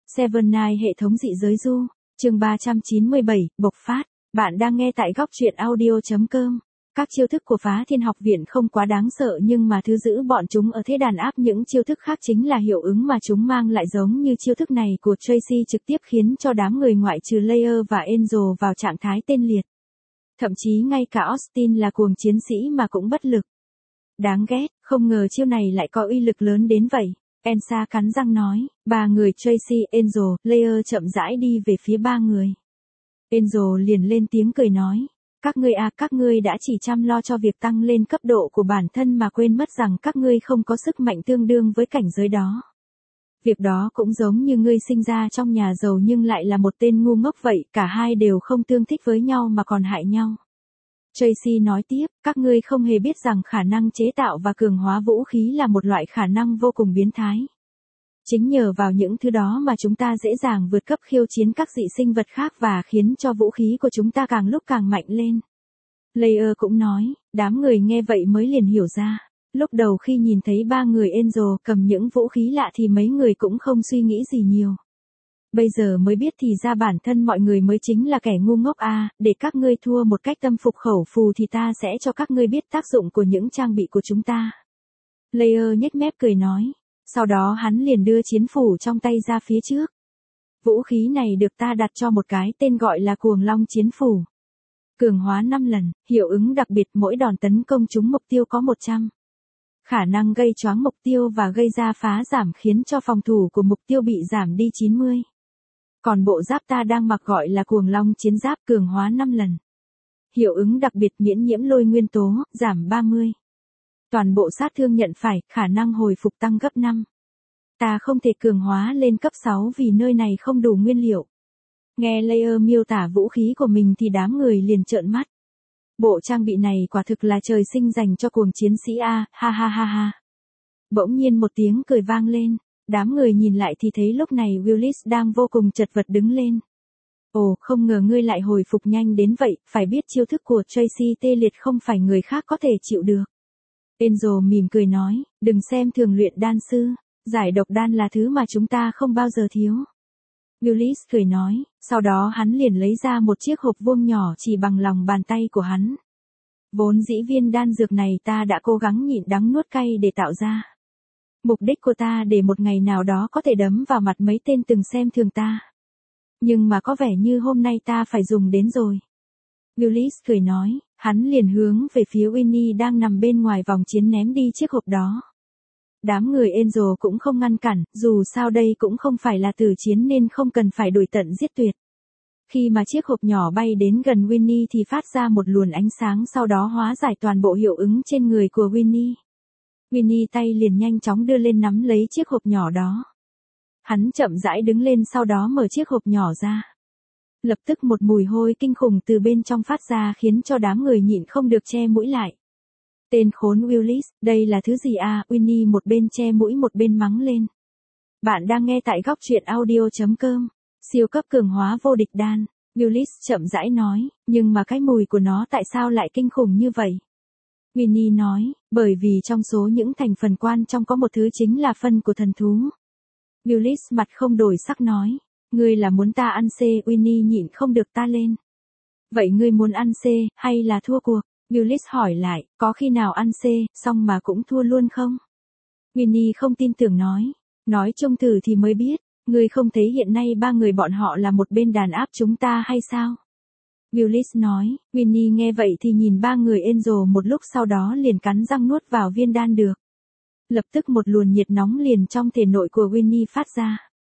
Seven Night hệ thống dị giới du, chương 397, bộc phát. Bạn đang nghe tại góc truyện audio.com. Các chiêu thức của Phá Thiên Học Viện không quá đáng sợ, nhưng mà thứ giữ bọn chúng ở thế đàn áp những chiêu thức khác chính là hiệu ứng mà chúng mang lại, giống như chiêu thức này của Tracy trực tiếp khiến cho đám người ngoại trừ Layer và Angel vào trạng thái tê liệt. Thậm chí ngay cả Austin là cuồng chiến sĩ mà cũng bất lực. Đáng ghét, không ngờ chiêu này lại có uy lực lớn đến vậy. Elsa cắn răng nói. Ba người Tracy, Angel, Layer chậm rãi đi về phía ba người. Angel liền lên tiếng cười nói. Các ngươi đã chỉ chăm lo cho việc tăng lên cấp độ của bản thân mà quên mất rằng các ngươi không có sức mạnh tương đương với cảnh giới đó. Việc đó cũng giống như ngươi sinh ra trong nhà giàu nhưng lại là một tên ngu ngốc vậy, cả hai đều không tương thích với nhau mà còn hại nhau. Tracy nói tiếp, các ngươi không hề biết rằng khả năng chế tạo và cường hóa vũ khí là một loại khả năng vô cùng biến thái. Chính nhờ vào những thứ đó mà chúng ta dễ dàng vượt cấp khiêu chiến các dị sinh vật khác và khiến cho vũ khí của chúng ta càng lúc càng mạnh lên. Layer cũng nói, đám người nghe vậy mới liền hiểu ra. Lúc đầu khi nhìn thấy ba người Angel cầm những vũ khí lạ thì mấy người cũng không suy nghĩ gì nhiều. Bây giờ mới biết thì ra bản thân mọi người mới chính là kẻ ngu ngốc à, để các ngươi thua một cách tâm phục khẩu phù thì ta sẽ cho các ngươi biết tác dụng của những trang bị của chúng ta. Layer nhếch mép cười nói. Sau đó hắn liền đưa chiến phủ trong tay ra phía trước. Vũ khí này được ta đặt cho một cái tên gọi là Cuồng Long chiến phủ. Cường hóa 5 lần, hiệu ứng đặc biệt, mỗi đòn tấn công trúng mục tiêu có 100. Khả năng gây choáng mục tiêu và gây ra phá giảm khiến cho phòng thủ của mục tiêu bị giảm đi 90. Còn bộ giáp ta đang mặc gọi là Cuồng Long chiến giáp, cường hóa 5 lần. Hiệu ứng đặc biệt, miễn nhiễm lôi nguyên tố, giảm 30. Toàn bộ sát thương nhận phải, khả năng hồi phục tăng gấp 5. Ta không thể cường hóa lên cấp 6 vì nơi này không đủ nguyên liệu. Nghe Layer miêu tả vũ khí của mình thì đám người liền trợn mắt. Bộ trang bị này quả thực là trời sinh dành cho cuồng chiến sĩ a, ha ha ha ha. Bỗng nhiên một tiếng cười vang lên, đám người nhìn lại thì thấy lúc này Willis đang vô cùng chật vật đứng lên. Ồ, không ngờ ngươi lại hồi phục nhanh đến vậy, phải biết chiêu thức của Tracy tê liệt không phải người khác có thể chịu được. Angel mỉm cười nói, đừng xem thường luyện đan sư, giải độc đan là thứ mà chúng ta không bao giờ thiếu. Willis cười nói, sau đó hắn liền lấy ra một chiếc hộp vuông nhỏ chỉ bằng lòng bàn tay của hắn. Vốn dĩ viên đan dược này ta đã cố gắng nhịn đắng nuốt cay để tạo ra. Mục đích của ta để một ngày nào đó có thể đấm vào mặt mấy tên từng xem thường ta. Nhưng mà có vẻ như hôm nay ta phải dùng đến rồi. Willis cười nói, hắn liền hướng về phía Winnie đang nằm bên ngoài vòng chiến ném đi chiếc hộp đó. Đám người Angel cũng không ngăn cản, dù sao đây cũng không phải là tử chiến nên không cần phải đuổi tận giết tuyệt. Khi mà chiếc hộp nhỏ bay đến gần Winnie thì phát ra một luồng ánh sáng, sau đó hóa giải toàn bộ hiệu ứng trên người của Winnie. Winnie tay liền nhanh chóng đưa lên nắm lấy chiếc hộp nhỏ đó. Hắn chậm rãi đứng lên sau đó mở chiếc hộp nhỏ ra. Lập tức một mùi hôi kinh khủng từ bên trong phát ra khiến cho đám người nhịn không được che mũi lại. Tên khốn Willis, đây là thứ gì à? Winnie một bên che mũi một bên mắng lên. Bạn đang nghe tại góc truyện audio.com. Siêu cấp cường hóa vô địch đan. Willis chậm rãi nói, nhưng mà cái mùi của nó tại sao lại kinh khủng như vậy? Winnie nói, bởi vì trong số những thành phần quan trong có một thứ chính là phân của thần thú. Willis mặt không đổi sắc nói, ngươi là muốn ta ăn C? Winnie nhịn không được ta lên. Vậy ngươi muốn ăn C, hay là thua cuộc? Willis hỏi lại, có khi nào ăn C, xong mà cũng thua luôn không? Winnie không tin tưởng nói chung thử thì mới biết, ngươi không thấy hiện nay ba người bọn họ là một bên đàn áp chúng ta hay sao? Willis nói, Winnie nghe vậy thì nhìn ba người Angel một lúc sau đó liền cắn răng nuốt vào viên đan được. Lập tức một luồng nhiệt nóng liền trong thể nội của Winnie phát ra.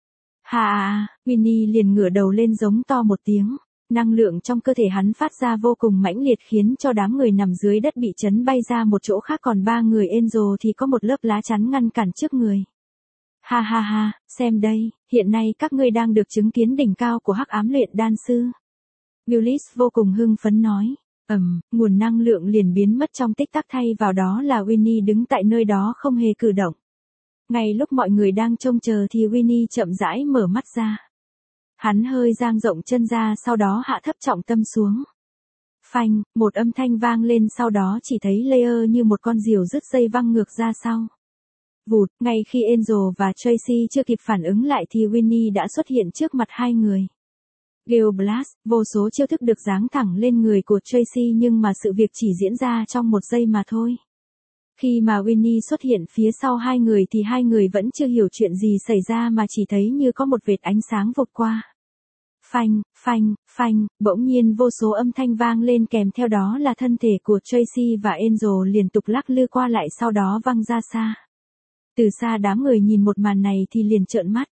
Hà, Winnie liền ngửa đầu lên giống to một tiếng. Năng lượng trong cơ thể hắn phát ra vô cùng mãnh liệt khiến cho đám người nằm dưới đất bị chấn bay ra một chỗ khác, còn ba người Angel thì có một lớp lá chắn ngăn cản trước người. Ha ha ha, xem đây, hiện nay các ngươi đang được chứng kiến đỉnh cao của hắc ám luyện đan sư. Willis vô cùng hưng phấn nói, nguồn năng lượng liền biến mất trong tích tắc, thay vào đó là Winnie đứng tại nơi đó không hề cử động. Ngay lúc mọi người đang trông chờ thì Winnie chậm rãi mở mắt ra. Hắn hơi dang rộng chân ra sau đó hạ thấp trọng tâm xuống. Phanh, một âm thanh vang lên, sau đó chỉ thấy Layer như một con diều rứt dây văng ngược ra sau. Vụt, ngay khi Angel và Tracy chưa kịp phản ứng lại thì Winnie đã xuất hiện trước mặt hai người. Gale Blast, vô số chiêu thức được giáng thẳng lên người của Tracy nhưng mà sự việc chỉ diễn ra trong một giây mà thôi. Khi mà Winnie xuất hiện phía sau hai người thì hai người vẫn chưa hiểu chuyện gì xảy ra mà chỉ thấy như có một vệt ánh sáng vụt qua. Phanh, phanh, phanh, bỗng nhiên vô số âm thanh vang lên kèm theo đó là thân thể của Tracy và Angel liên tục lắc lư qua lại sau đó văng ra xa. Từ xa đám người nhìn một màn này thì liền trợn mắt.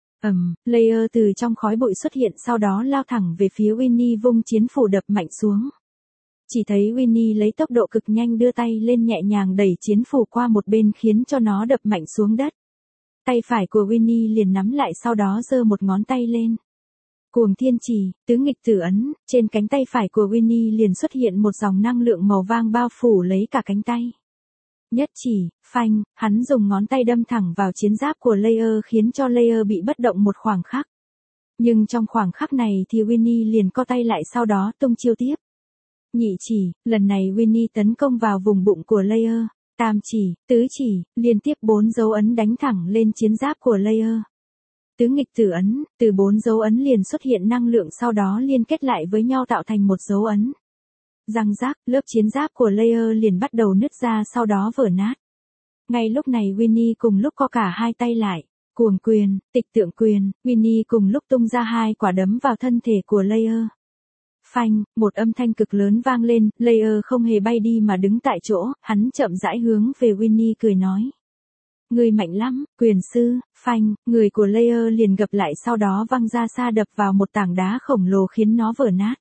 Layer từ trong khói bụi xuất hiện sau đó lao thẳng về phía Winnie vung chiến phủ đập mạnh xuống. Chỉ thấy Winnie lấy tốc độ cực nhanh đưa tay lên nhẹ nhàng đẩy chiến phủ qua một bên khiến cho nó đập mạnh xuống đất. Tay phải của Winnie liền nắm lại sau đó giơ một ngón tay lên. Cuồng thiên trì, tứ nghịch tử ấn, trên cánh tay phải của Winnie liền xuất hiện một dòng năng lượng màu vàng bao phủ lấy cả cánh tay. Nhất chỉ, phanh, hắn dùng ngón tay đâm thẳng vào chiến giáp của Layer khiến cho Layer bị bất động một khoảng khắc. Nhưng trong khoảng khắc này thì Winnie liền co tay lại sau đó tung chiêu tiếp. Nhị chỉ, lần này Winnie tấn công vào vùng bụng của Layer. Tam chỉ, tứ chỉ, liên tiếp 4 dấu ấn đánh thẳng lên chiến giáp của Layer. Tứ nghịch tử ấn, từ 4 dấu ấn liền xuất hiện năng lượng sau đó liên kết lại với nhau tạo thành một dấu ấn. Răng rác, lớp chiến giáp của Layer liền bắt đầu nứt ra sau đó vỡ nát. Ngay lúc này Winnie cùng lúc co cả hai tay lại. Cuồng quyền, tịch tượng quyền, Winnie cùng lúc tung ra hai quả đấm vào thân thể của Layer. Phanh, một âm thanh cực lớn vang lên, Layer không hề bay đi mà đứng tại chỗ, hắn chậm rãi hướng về Winnie cười nói. Người mạnh lắm, quyền sư, phanh, người của Layer liền gập lại sau đó văng ra xa đập vào một tảng đá khổng lồ khiến nó vỡ nát.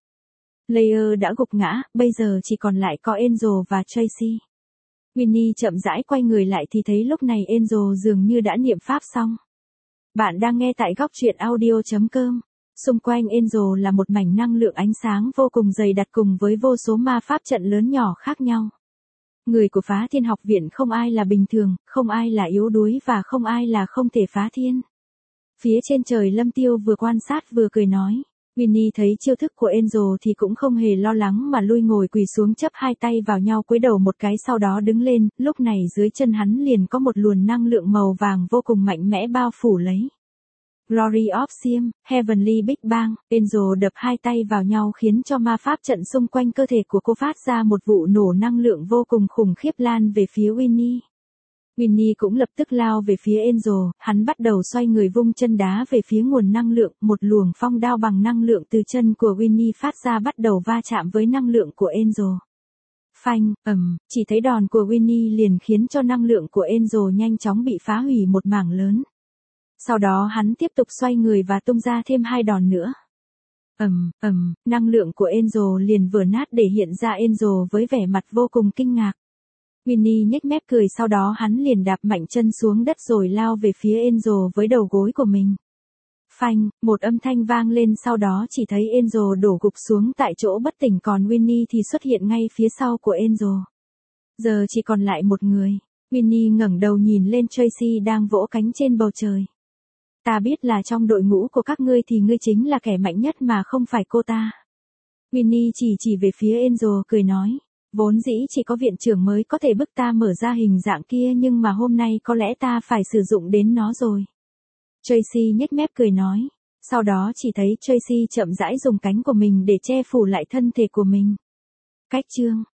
Layer đã gục ngã, bây giờ chỉ còn lại có Angel và Tracy. Winnie chậm rãi quay người lại thì thấy lúc này Angel dường như đã niệm pháp xong. Bạn đang nghe tại góc truyện audio.com. Xung quanh Angel là một mảnh năng lượng ánh sáng vô cùng dày đặc cùng với vô số ma pháp trận lớn nhỏ khác nhau. Người của Phá Thiên Học Viện không ai là bình thường, không ai là yếu đuối và không ai là không thể phá thiên. Phía trên trời Lâm Tiêu vừa quan sát vừa cười nói. Winnie thấy chiêu thức của Angel thì cũng không hề lo lắng mà lui ngồi quỳ xuống chấp hai tay vào nhau cúi đầu một cái sau đó đứng lên, lúc này dưới chân hắn liền có một luồng năng lượng màu vàng vô cùng mạnh mẽ bao phủ lấy. Glory of Siam, Heavenly Big Bang, Angel đập hai tay vào nhau khiến cho ma pháp trận xung quanh cơ thể của cô phát ra một vụ nổ năng lượng vô cùng khủng khiếp lan về phía Winnie. Winnie cũng lập tức lao về phía Angel, hắn bắt đầu xoay người vung chân đá về phía nguồn năng lượng, một luồng phong đao bằng năng lượng từ chân của Winnie phát ra bắt đầu va chạm với năng lượng của Angel. Phanh, chỉ thấy đòn của Winnie liền khiến cho năng lượng của Angel nhanh chóng bị phá hủy một mảng lớn. Sau đó hắn tiếp tục xoay người và tung ra thêm 2 đòn nữa. Năng lượng của Angel liền vỡ nát để hiện ra Angel với vẻ mặt vô cùng kinh ngạc. Winnie nhếch mép cười sau đó hắn liền đạp mạnh chân xuống đất rồi lao về phía Angel với đầu gối của mình. Phanh, một âm thanh vang lên sau đó chỉ thấy Angel đổ gục xuống tại chỗ bất tỉnh còn Winnie thì xuất hiện ngay phía sau của Angel. Giờ chỉ còn lại một người. Winnie ngẩng đầu nhìn lên Tracy đang vỗ cánh trên bầu trời. Ta biết là trong đội ngũ của các ngươi thì ngươi chính là kẻ mạnh nhất mà không phải cô ta. Winnie chỉ về phía Angel cười nói. Vốn dĩ chỉ có viện trưởng mới có thể bức ta mở ra hình dạng kia nhưng mà hôm nay có lẽ ta phải sử dụng đến nó rồi. Tracy nhếch mép cười nói. Sau đó chỉ thấy Tracy chậm rãi dùng cánh của mình để che phủ lại thân thể của mình. Cách chương